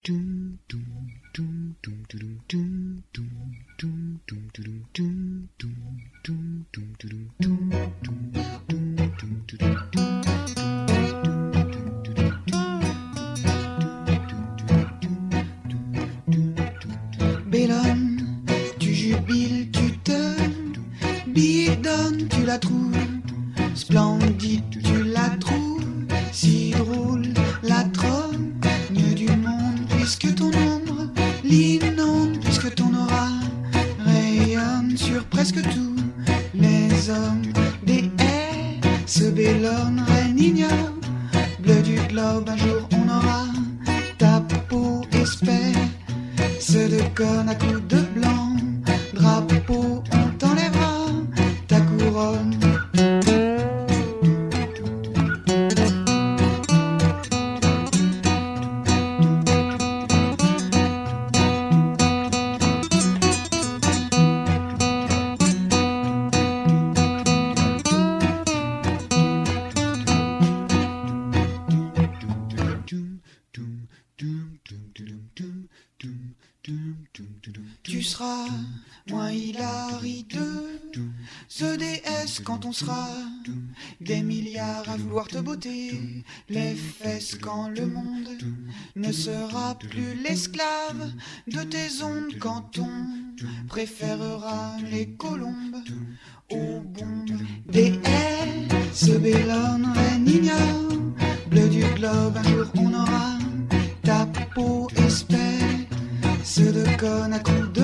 Bellone, tu jubiles, tu te bidonnes, tu la trouves splendide, tu la trouves si drôle, la trône du monde, puisque ton ombre l'inonde, puisque ton aura rayonne sur presque tous les hommes des haies. Ce Bellone, reine ignoble, bleu du globe, un jour on aura ta peau espèce de conne à coups de blanc, drapeau, on t'enlèvera ta couronne. Tu seras moins Hilary de The DS quand on sera des milliards à vouloir te botter les fesses, quand le monde ne sera plus l'esclave de tes ondes, quand on préférera les colombes aux bombes des haies. Ce Bellone, reine ignoble, bleu du globe, un jour on aura ta peau espèce de conne à coups de